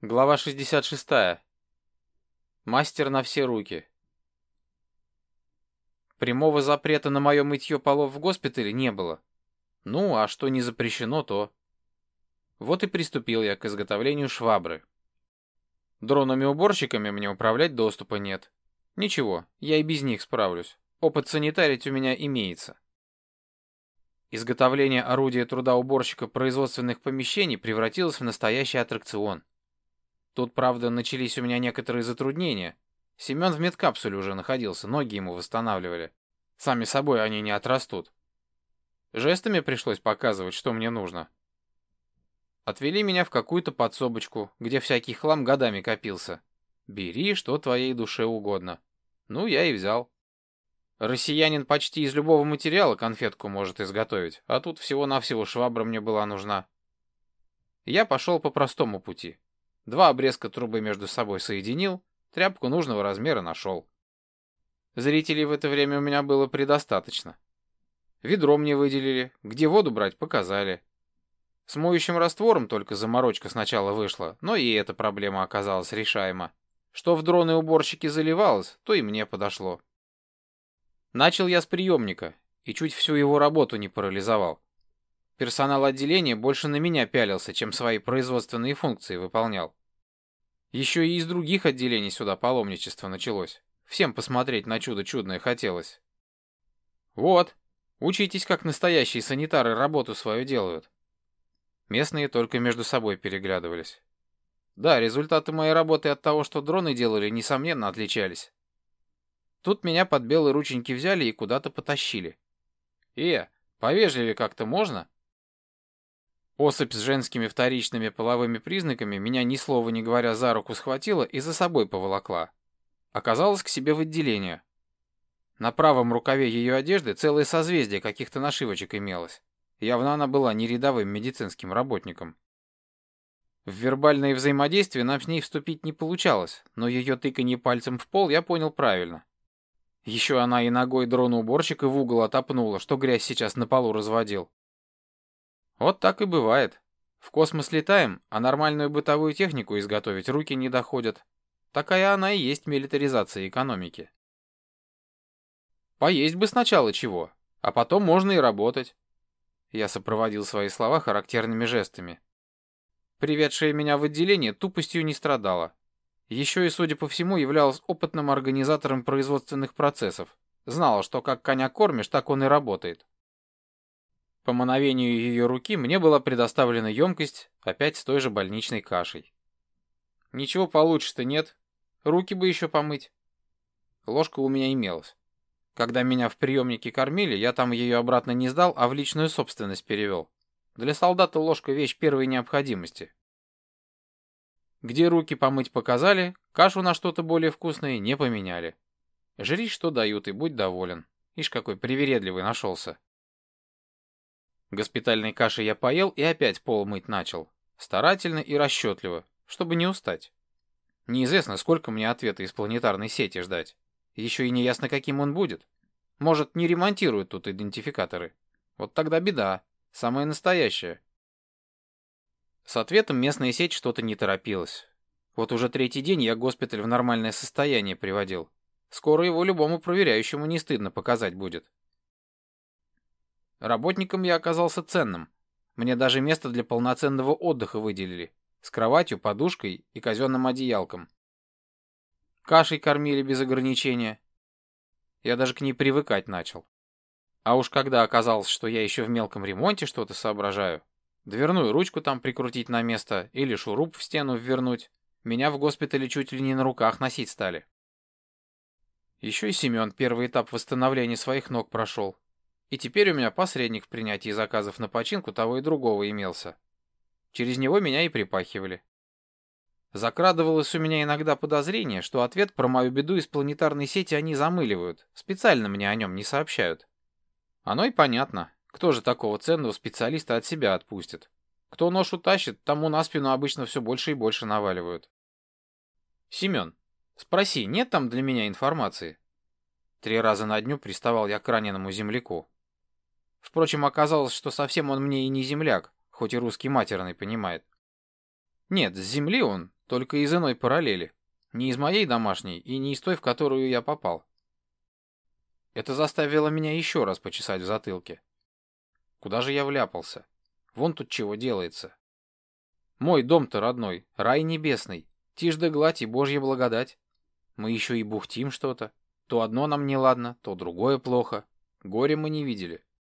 Глава 66. Мастер на все руки. Прямого запрета на мое мытье полов в госпитале не было. Ну, а что не запрещено, то. Вот и приступил я к изготовлению швабры. Дронами-уборщиками мне управлять доступа нет. Ничего, я и без них справлюсь. Опыт санитарить у меня имеется. Изготовление орудия труда уборщика производственных помещений превратилось в настоящий аттракцион. Тут, правда, начались у меня некоторые затруднения. Семен в медкапсуле уже находился, ноги ему восстанавливали. Сами собой они не отрастут. Жестами пришлось показывать, что мне нужно. Отвели меня в какую-то подсобочку, где всякий хлам годами копился. Бери, что твоей душе угодно. Ну, я и взял. Россиянин почти из любого материала конфетку может изготовить, а тут всего-навсего швабра мне была нужна. Я пошел по простому пути. 2 обрезка трубы между собой соединил, тряпку нужного размера нашел. Зрителей в это время у меня было предостаточно. Ведро мне выделили, где воду брать показали. С моющим раствором только заморочка сначала вышла, но и эта проблема оказалась решаема. Что в дроны-уборщики заливалось, то и мне подошло. Начал я с приемника, и чуть всю его работу не парализовал. Персонал отделения больше на меня пялился, чем свои производственные функции выполнял. Еще и из других отделений сюда паломничество началось. Всем посмотреть на чудо чудное хотелось. Вот, учитесь, как настоящие санитары работу свою делают. Местные только между собой переглядывались. Да, результаты моей работы от того, что дроны делали, несомненно отличались. Тут меня под белые рученьки взяли и куда-то потащили. Повежливее как-то можно? Особь с женскими вторичными половыми признаками меня ни слова не говоря за руку схватила и за собой поволокла. Оказалось к себе в отделение. На правом рукаве ее одежды целое созвездие каких-то нашивочек имелось. Явно она была не рядовым медицинским работником. В вербальное взаимодействие нам с ней вступить не получалось, но ее тыканье пальцем в пол я понял правильно. Еще она и ногой дрона-уборщика в угол отопнула, что грязь сейчас на полу разводил. Вот так и бывает. В космос летаем, а нормальную бытовую технику изготовить руки не доходят. Такая она и есть милитаризация экономики. Поесть бы сначала чего, а потом можно и работать. Я сопроводил свои слова характерными жестами. Приведшая меня в отделение тупостью не страдала. Еще и, судя по всему, являлась опытным организатором производственных процессов. Знала, что как коня кормишь, так он и работает. По мановению ее руки мне была предоставлена емкость, опять с той же больничной кашей. Ничего получше-то нет. Руки бы еще помыть. Ложка у меня имелась. Когда меня в приемнике кормили, я там ее обратно не сдал, а в личную собственность перевел. Для солдата ложка вещь первой необходимости. Где руки помыть показали, кашу на что-то более вкусное не поменяли. Жри, что дают, и будь доволен. Ишь, какой привередливый нашелся. Госпитальной каши я поел и опять пол мыть начал. Старательно и расчетливо, чтобы не устать. Неизвестно, сколько мне ответа из планетарной сети ждать. Еще и не ясно, каким он будет. Может, не ремонтируют тут идентификаторы. Вот тогда беда. Самая настоящая. С ответом местная сеть что-то не торопилась. Вот уже 3-й день я госпиталь в нормальное состояние приводил. Скоро его любому проверяющему не стыдно показать будет. Работником я оказался ценным. Мне даже место для полноценного отдыха выделили. С кроватью, подушкой и казенным одеялком. Кашей кормили без ограничения. Я даже к ней привыкать начал. А уж когда оказалось, что я еще в мелком ремонте что-то соображаю, дверную ручку там прикрутить на место или шуруп в стену ввернуть, меня в госпитале чуть ли не на руках носить стали. Еще и Семен первый этап восстановления своих ног прошел. И теперь у меня посредник в принятии заказов на починку того и другого имелся. Через него меня и припахивали. Закрадывалось у меня иногда подозрение, что ответ про мою беду из планетарной сети они замыливают, специально мне о нем не сообщают. Оно и понятно. Кто же такого ценного специалиста от себя отпустит? Кто нож утащит, тому на спину обычно все больше и больше наваливают. Семен, спроси, нет там для меня информации? 3 раза на дню приставал я к раненому земляку. Впрочем, оказалось, что совсем он мне и не земляк, хоть и русский матерный понимает. Нет, с земли он, только из иной параллели. Не из моей домашней и не из той, в которую я попал. Это заставило меня еще раз почесать в затылке. Куда же я вляпался? Вон тут чего делается. Мой дом-то родной, рай небесный, тишь да гладь и божья благодать. Мы еще и бухтим что-то. То одно нам неладно, то другое плохо. Горе мы не видели.